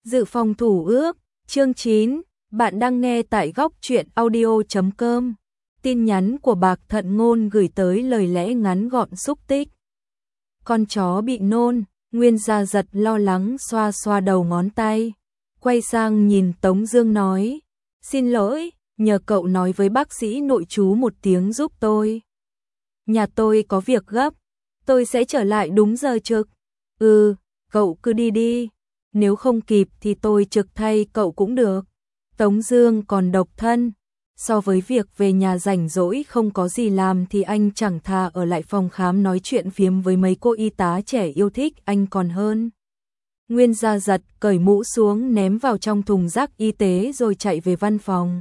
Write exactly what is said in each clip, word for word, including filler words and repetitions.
Dự phòng thủ ước, chương chín, bạn đang nghe tại góc truyện audio chấm com. Tin nhắn của Bạc Thận Ngôn gửi tới lời lẽ ngắn gọn xúc tích. Con chó bị nôn, Nguyên Gia Giật lo lắng xoa xoa đầu ngón tay. Quay sang nhìn Tống Dương nói, xin lỗi, nhờ cậu nói với bác sĩ nội trú một tiếng giúp tôi. Nhà tôi có việc gấp, tôi sẽ trở lại đúng giờ trực. Ừ, cậu cứ đi đi. Nếu không kịp thì tôi trực thay cậu cũng được. Tống Dương còn độc thân, so với việc về nhà rảnh rỗi không có gì làm thì anh chẳng thà ở lại phòng khám nói chuyện phiếm với mấy cô y tá trẻ yêu thích anh còn hơn. Nguyên Gia Giật cởi mũ xuống ném vào trong thùng rác y tế rồi chạy về văn phòng.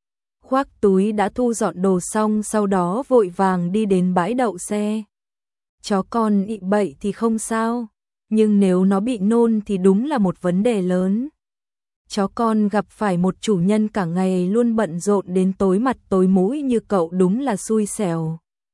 Khoác túi đã thu dọn đồ xong, sau đó vội vàng đi đến bãi đậu xe. Chó con ị bậy thì không sao, nhưng nếu nó bị nôn thì đúng là một vấn đề lớn. Chó con gặp phải một chủ nhân cả ngày luôn bận rộn đến tối mặt tối mũi như cậu đúng là xui xẻo.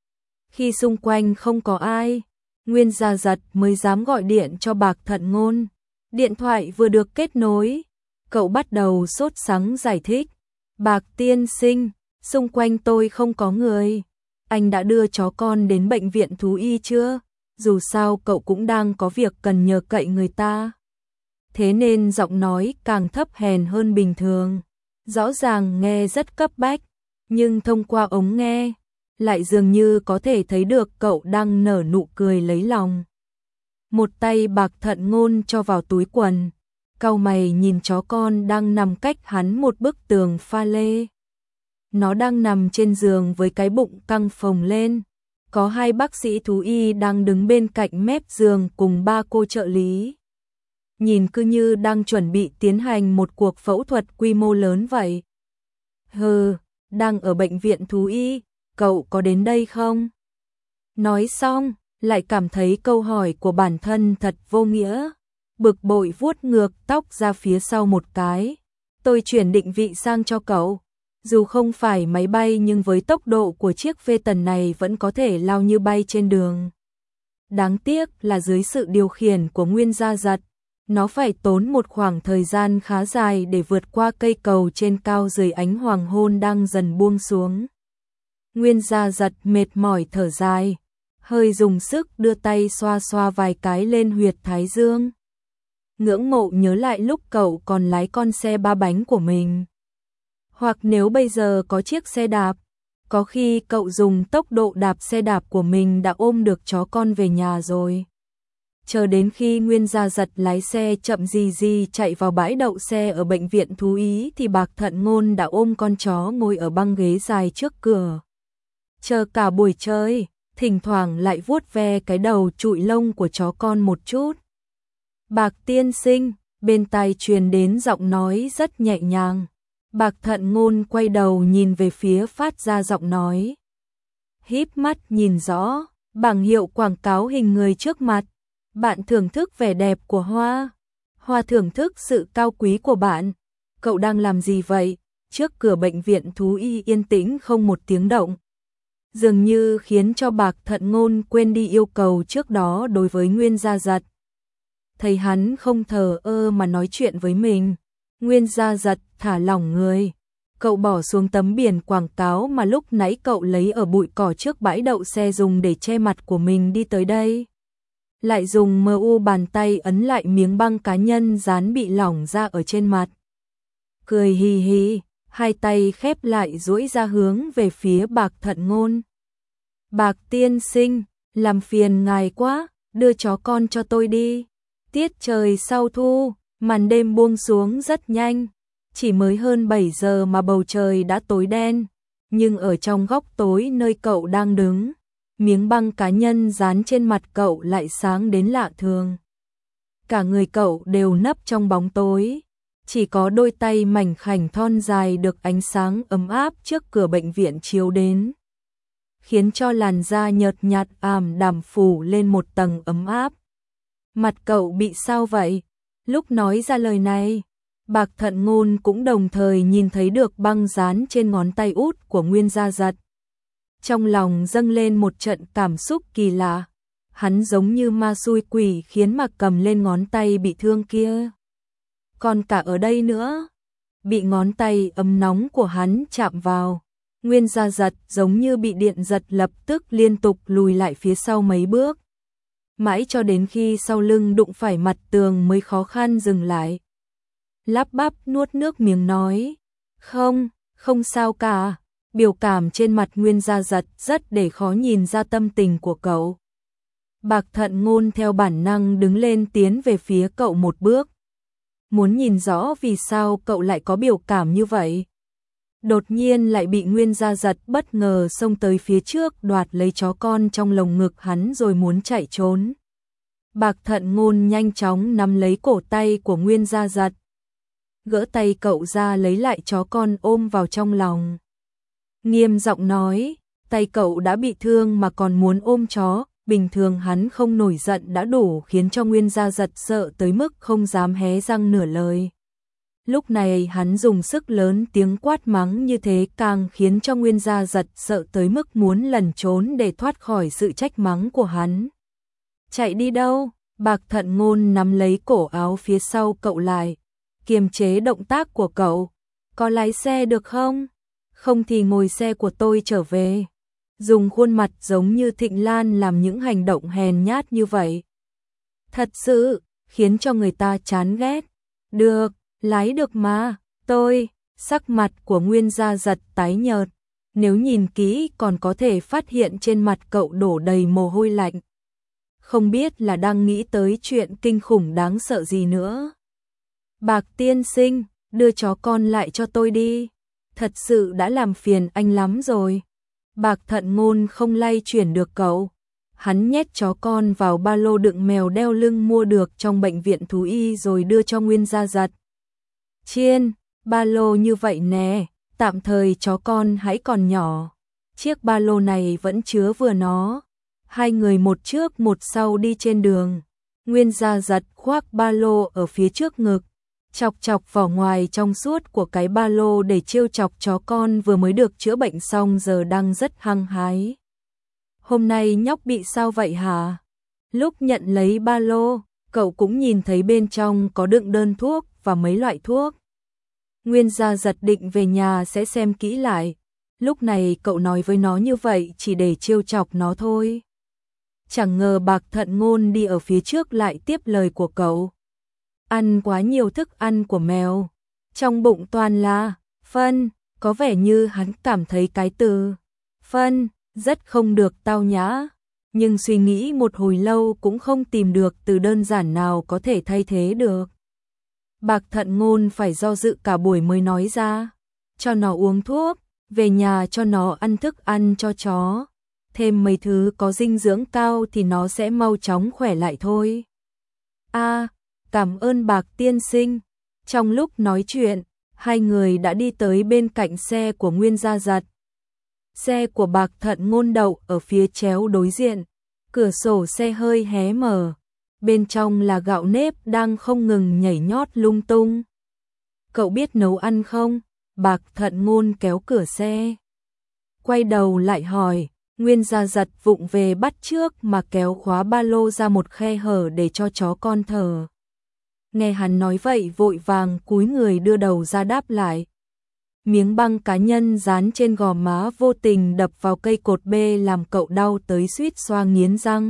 Khi xung quanh không có ai, Nguyên Gia Giật mới dám gọi điện cho Bạc Thận Ngôn. Điện thoại vừa được kết nối, cậu bắt đầu sốt sắng giải thích. Bạc tiên sinh, xung quanh tôi không có người. Anh đã đưa chó con đến bệnh viện thú y chưa? Dù sao cậu cũng đang có việc cần nhờ cậy người ta. Thế nên giọng nói càng thấp hèn hơn bình thường. Rõ ràng nghe rất cấp bách, nhưng thông qua ống nghe, lại dường như có thể thấy được cậu đang nở nụ cười lấy lòng. Một tay Bạc Thận Ngôn cho vào túi quần, cau mày nhìn chó con đang nằm cách hắn một bức tường pha lê. Nó đang nằm trên giường với cái bụng căng phồng lên. Có hai bác sĩ thú y đang đứng bên cạnh mép giường cùng ba cô trợ lý. Nhìn cứ như đang chuẩn bị tiến hành một cuộc phẫu thuật quy mô lớn vậy. Hừ, đang ở bệnh viện thú y, cậu có đến đây không? Nói xong, lại cảm thấy câu hỏi của bản thân thật vô nghĩa. Bực bội vuốt ngược tóc ra phía sau một cái. Tôi chuyển định vị sang cho cậu. Dù không phải máy bay nhưng với tốc độ của chiếc Phaeton này vẫn có thể lao như bay trên đường. Đáng tiếc là dưới sự điều khiển của Nguyên Gia Giật, nó phải tốn một khoảng thời gian khá dài để vượt qua cây cầu trên cao dưới ánh hoàng hôn đang dần buông xuống. Nguyên Gia Giật mệt mỏi thở dài, hơi dùng sức đưa tay xoa xoa vài cái lên huyệt thái dương. Ngưỡng mộ nhớ lại lúc cậu còn lái con xe ba bánh của mình. Hoặc nếu bây giờ có chiếc xe đạp, có khi cậu dùng tốc độ đạp xe đạp của mình đã ôm được chó con về nhà rồi. Chờ đến khi Nguyên Gia Giật lái xe chậm gì gì chạy vào bãi đậu xe ở bệnh viện thú y thì Bạc Thận Ngôn đã ôm con chó ngồi ở băng ghế dài trước cửa. Chờ cả buổi chơi, thỉnh thoảng lại vuốt ve cái đầu trụi lông của chó con một chút. Bạc tiên sinh, bên tai truyền đến giọng nói rất nhẹ nhàng. Bạc Thận Ngôn quay đầu nhìn về phía phát ra giọng nói. Híp mắt nhìn rõ, bảng hiệu quảng cáo hình người trước mặt. Bạn thưởng thức vẻ đẹp của hoa. Hoa thưởng thức sự cao quý của bạn. Cậu đang làm gì vậy? Trước cửa bệnh viện thú y yên tĩnh không một tiếng động. Dường như khiến cho Bạc Thận Ngôn quên đi yêu cầu trước đó đối với Nguyên Gia Giật. Thấy hắn không thờ ơ mà nói chuyện với mình, Nguyên Gia Giật thả lỏng người. Cậu bỏ xuống tấm biển quảng cáo mà lúc nãy cậu lấy ở bụi cỏ trước bãi đậu xe dùng để che mặt của mình đi tới đây. Lại dùng mờ u bàn tay ấn lại miếng băng cá nhân dán bị lỏng ra ở trên mặt. Cười hì hì, hai tay khép lại duỗi ra hướng về phía Bạc Thận Ngôn. Bạc tiên sinh, làm phiền ngài quá, đưa chó con cho tôi đi. Tiết trời sau thu, màn đêm buông xuống rất nhanh. Chỉ mới hơn bảy giờ mà bầu trời đã tối đen. Nhưng ở trong góc tối nơi cậu đang đứng, miếng băng cá nhân dán trên mặt cậu lại sáng đến lạ thường. Cả người cậu đều nấp trong bóng tối. Chỉ có đôi tay mảnh khảnh thon dài được ánh sáng ấm áp trước cửa bệnh viện chiếu đến, khiến cho làn da nhợt nhạt ảm đạm phủ lên một tầng ấm áp. Mặt cậu bị sao vậy? Lúc nói ra lời này, Bạc Thận Ngôn cũng đồng thời nhìn thấy được băng dán trên ngón tay út của Nguyên Gia Giật. Trong lòng dâng lên một trận cảm xúc kỳ lạ. Hắn giống như ma xui quỷ khiến mà cầm lên ngón tay bị thương kia. còn cả ở đây nữa. Bị ngón tay ấm nóng của hắn chạm vào, Nguyên Gia Giật giống như bị điện giật, lập tức liên tục lùi lại phía sau mấy bước. Mãi cho đến khi sau lưng đụng phải mặt tường mới khó khăn dừng lại. Lắp bắp nuốt nước miếng nói, không, không sao cả. Biểu cảm trên mặt Nguyên Gia Giật rất để khó nhìn ra tâm tình của cậu. Bạc Thận Ngôn theo bản năng đứng lên tiến về phía cậu một bước. Muốn nhìn rõ vì sao cậu lại có biểu cảm như vậy. Đột nhiên lại bị Nguyên Gia Giật bất ngờ xông tới phía trước, đoạt lấy chó con trong lồng ngực hắn rồi muốn chạy trốn. Bạc Thận Ngôn nhanh chóng nắm lấy cổ tay của Nguyên Gia Giật, gỡ tay cậu ra lấy lại chó con ôm vào trong lòng. Nghiêm giọng nói, tay cậu đã bị thương mà còn muốn ôm chó, bình thường hắn không nổi giận đã đủ khiến cho Nguyên Gia Giật sợ tới mức không dám hé răng nửa lời. Lúc này hắn dùng sức lớn tiếng quát mắng như thế càng khiến cho Nguyên Gia Giật sợ tới mức muốn lẩn trốn để thoát khỏi sự trách mắng của hắn. Chạy đi đâu? Bạc Thận Ngôn nắm lấy cổ áo phía sau cậu lại, kiềm chế động tác của cậu. Có lái xe được không? Không thì ngồi xe của tôi trở về. Dùng khuôn mặt giống như Thịnh Lan làm những hành động hèn nhát như vậy. Thật sự, khiến cho người ta chán ghét. Được, lái được mà, tôi. Sắc mặt của Nguyên Gia Giật tái nhợt. Nếu nhìn kỹ còn có thể phát hiện trên mặt cậu đổ đầy mồ hôi lạnh. Không biết là đang nghĩ tới chuyện kinh khủng đáng sợ gì nữa. Bạc tiên sinh, đưa chó con lại cho tôi đi. Thật sự đã làm phiền anh lắm rồi. Bạc Thận Ngôn không lay chuyển được cậu. Hắn nhét chó con vào ba lô đựng mèo đeo lưng mua được trong bệnh viện thú y rồi đưa cho Nguyên Gia Giật. Chiên, ba lô như vậy nè, tạm thời chó con hãy còn nhỏ. Chiếc ba lô này vẫn chứa vừa nó. Hai người một trước một sau đi trên đường. Nguyên Gia Giật khoác ba lô ở phía trước ngực, chọc chọc vỏ ngoài trong suốt của cái ba lô để trêu chọc chó con vừa mới được chữa bệnh xong giờ đang rất hăng hái. Hôm nay nhóc bị sao vậy hả? Lúc nhận lấy ba lô, cậu cũng nhìn thấy bên trong có đựng đơn thuốc và mấy loại thuốc. Nguyên Gia Giật định về nhà sẽ xem kỹ lại. Lúc này cậu nói với nó như vậy chỉ để trêu chọc nó thôi. Chẳng ngờ Bạc Thận Ngôn đi ở phía trước lại tiếp lời của cậu. Ăn quá nhiều thức ăn của mèo, trong bụng toàn là phân, có vẻ như hắn cảm thấy cái từ phân rất không được tao nhã, nhưng suy nghĩ một hồi lâu cũng không tìm được từ đơn giản nào có thể thay thế được. Bạc Thận Ngôn phải do dự cả buổi mới nói ra, cho nó uống thuốc, về nhà cho nó ăn thức ăn cho chó, thêm mấy thứ có dinh dưỡng cao thì nó sẽ mau chóng khỏe lại thôi. A, à, cảm ơn Bạc tiên sinh. Trong lúc nói chuyện, hai người đã đi tới bên cạnh xe của Nguyên Gia Giật. Xe của Bạc Thận Ngôn đậu ở phía chéo đối diện, cửa sổ xe hơi hé mở, bên trong là gạo nếp đang không ngừng nhảy nhót lung tung. Cậu biết nấu ăn không? Bạc Thận Ngôn kéo cửa xe, quay đầu lại hỏi. Nguyên Gia Giật vụng về bắt trước mà kéo khóa ba lô ra một khe hở để cho chó con thở. Nghe hắn nói vậy vội vàng cúi người đưa đầu ra đáp lại. Miếng băng cá nhân dán trên gò má vô tình đập vào cây cột bê làm cậu đau tới suýt xoa nghiến răng.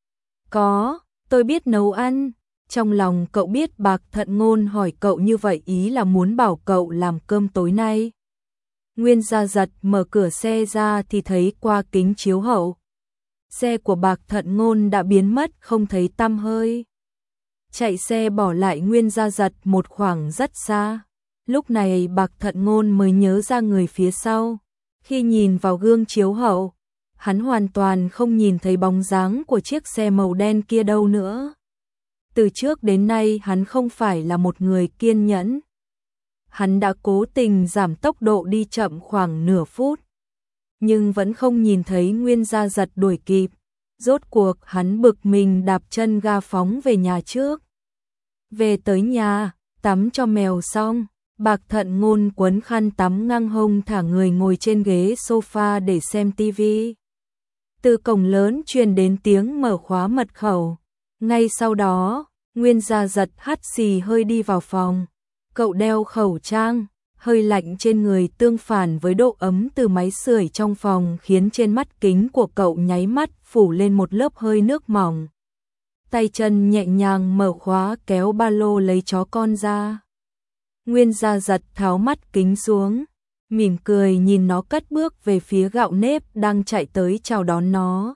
Có, tôi biết nấu ăn. Trong lòng cậu biết Bạc Thận Ngôn hỏi cậu như vậy ý là muốn bảo cậu làm cơm tối nay. Nguyên Gia Giật mở cửa xe ra thì thấy qua kính chiếu hậu. Xe của Bạc Thận Ngôn đã biến mất không thấy tăm hơi. Chạy xe bỏ lại Nguyên Gia Giật một khoảng rất xa. Lúc này Bạc Thận Ngôn mới nhớ ra người phía sau. Khi nhìn vào gương chiếu hậu, hắn hoàn toàn không nhìn thấy bóng dáng của chiếc xe màu đen kia đâu nữa. Từ trước đến nay hắn không phải là một người kiên nhẫn. Hắn đã cố tình giảm tốc độ đi chậm khoảng nửa phút, nhưng vẫn không nhìn thấy Nguyên Gia Giật đuổi kịp. Rốt cuộc hắn bực mình đạp chân ga phóng về nhà trước. Về tới nhà, tắm cho mèo xong, Bạc Thận Ngôn quấn khăn tắm ngang hông thả người ngồi trên ghế sofa để xem tivi. Từ cổng lớn truyền đến tiếng mở khóa mật khẩu. Ngay sau đó, Nguyên Gia Giật hắt xì hơi đi vào phòng. Cậu đeo khẩu trang, hơi lạnh trên người tương phản với độ ấm từ máy sưởi trong phòng khiến trên mắt kính của cậu nháy mắt phủ lên một lớp hơi nước mỏng. Tay chân nhẹ nhàng mở khóa kéo ba lô lấy chó con ra. Nguyên Gia Giật tháo mắt kính xuống, mỉm cười nhìn nó cất bước về phía Gạo Nếp đang chạy tới chào đón nó.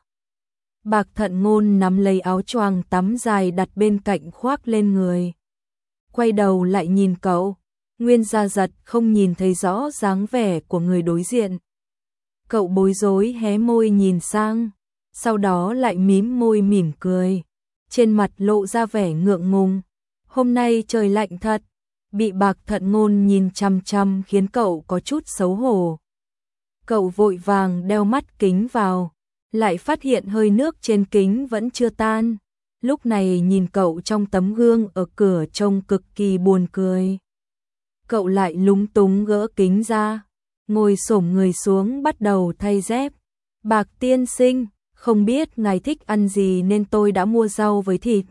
Bạc Thận Ngôn nắm lấy áo choàng tắm dài đặt bên cạnh khoác lên người. Quay đầu lại nhìn cậu, Nguyên Gia Giật không nhìn thấy rõ dáng vẻ của người đối diện. Cậu bối rối hé môi nhìn sang, sau đó lại mím môi mỉm cười, trên mặt lộ ra vẻ ngượng ngùng. Hôm nay trời lạnh thật, bị Bạc Thận Ngôn nhìn chăm chăm khiến cậu có chút xấu hổ. Cậu vội vàng đeo mắt kính vào, lại phát hiện hơi nước trên kính vẫn chưa tan. Lúc này nhìn cậu trong tấm gương ở cửa trông cực kỳ buồn cười. Cậu lại lúng túng gỡ kính ra, ngồi xổm người xuống bắt đầu thay dép. Bạc tiên sinh, không biết ngài thích ăn gì nên tôi đã mua rau với thịt.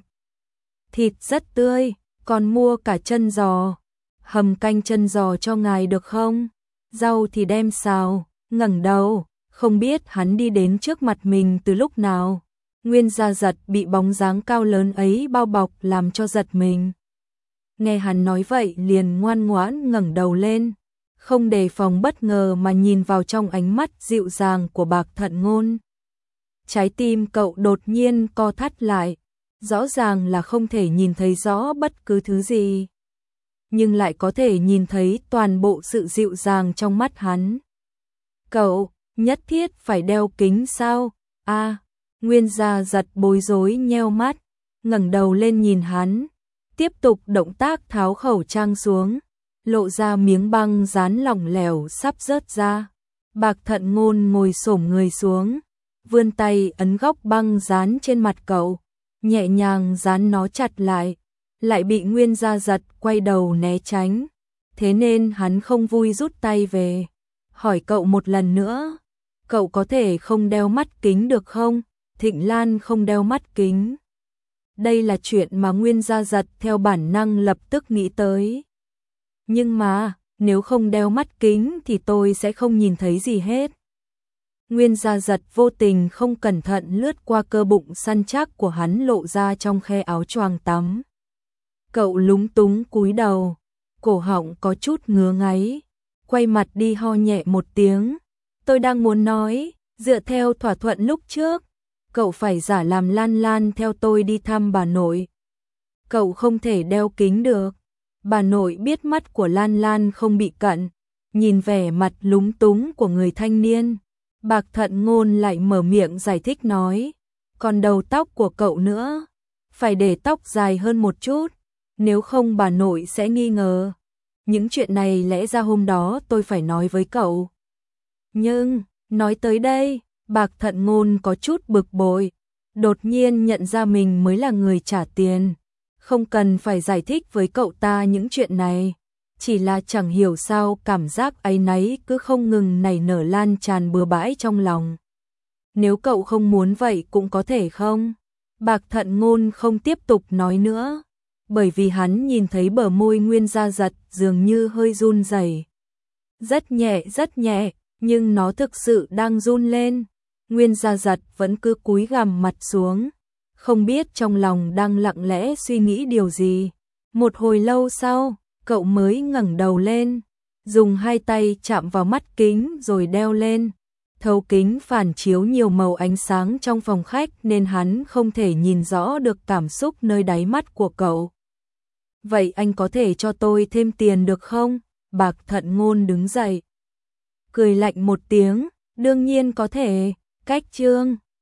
Thịt rất tươi, còn mua cả chân giò. Hầm canh chân giò cho ngài được không? Rau thì đem xào. Ngẩng đầu, không biết hắn đi đến trước mặt mình từ lúc nào. Nguyên Gia Giật bị bóng dáng cao lớn ấy bao bọc làm cho giật mình. Nghe hắn nói vậy liền ngoan ngoãn ngẩng đầu lên, không đề phòng bất ngờ mà nhìn vào trong ánh mắt dịu dàng của Bạc Thận Ngôn. Trái tim cậu đột nhiên co thắt lại, rõ ràng là không thể nhìn thấy rõ bất cứ thứ gì, nhưng lại có thể nhìn thấy toàn bộ sự dịu dàng trong mắt hắn. Cậu, nhất thiết phải đeo kính sao? A, à, Nguyên Gia Giật bối rối nheo mắt, ngẩng đầu lên nhìn hắn, tiếp tục động tác tháo khẩu trang xuống, lộ ra miếng băng dán lỏng lẻo sắp rớt ra. Bạc Thận Ngôn ngồi xổm người xuống, vươn tay ấn góc băng dán trên mặt cậu, nhẹ nhàng dán nó chặt lại, lại bị Nguyên Gia Giật quay đầu né tránh, thế nên hắn không vui rút tay về, hỏi cậu một lần nữa, cậu có thể không đeo mắt kính được không? Thịnh Lan không đeo mắt kính. Đây là chuyện mà Nguyên Gia Giật theo bản năng lập tức nghĩ tới. Nhưng mà, nếu không đeo mắt kính thì tôi sẽ không nhìn thấy gì hết. Nguyên Gia Giật vô tình không cẩn thận lướt qua cơ bụng săn chắc của hắn lộ ra trong khe áo choàng tắm. Cậu lúng túng cúi đầu, cổ họng có chút ngứa ngáy, quay mặt đi ho nhẹ một tiếng. Tôi đang muốn nói, dựa theo thỏa thuận lúc trước, cậu phải giả làm Lan Lan theo tôi đi thăm bà nội. Cậu không thể đeo kính được. Bà nội biết mắt của Lan Lan không bị cận, nhìn vẻ mặt lúng túng của người thanh niên. Bạc Thận Ngôn lại mở miệng giải thích nói, còn đầu tóc của cậu nữa, phải để tóc dài hơn một chút, nếu không bà nội sẽ nghi ngờ. Những chuyện này lẽ ra hôm đó tôi phải nói với cậu. Nhưng, nói tới đây, Bạc Thận Ngôn có chút bực bội, đột nhiên nhận ra mình mới là người trả tiền, không cần phải giải thích với cậu ta những chuyện này, chỉ là chẳng hiểu sao cảm giác áy náy cứ không ngừng nảy nở lan tràn bừa bãi trong lòng. Nếu cậu không muốn vậy cũng có thể không? Bạc Thận Ngôn không tiếp tục nói nữa, bởi vì hắn nhìn thấy bờ môi Nguyên Gia Giật dường như hơi run rẩy. Rất nhẹ rất nhẹ, nhưng nó thực sự đang run lên. Nguyên Gia Giật vẫn cứ cúi gằm mặt xuống, không biết trong lòng đang lặng lẽ suy nghĩ điều gì. Một hồi lâu sau, cậu mới ngẩng đầu lên, dùng hai tay chạm vào mắt kính rồi đeo lên. Thấu kính phản chiếu nhiều màu ánh sáng trong phòng khách nên hắn không thể nhìn rõ được cảm xúc nơi đáy mắt của cậu. Vậy anh có thể cho tôi thêm tiền được không? Bạc Thận Ngôn đứng dậy, cười lạnh một tiếng, đương nhiên có thể. Cách chương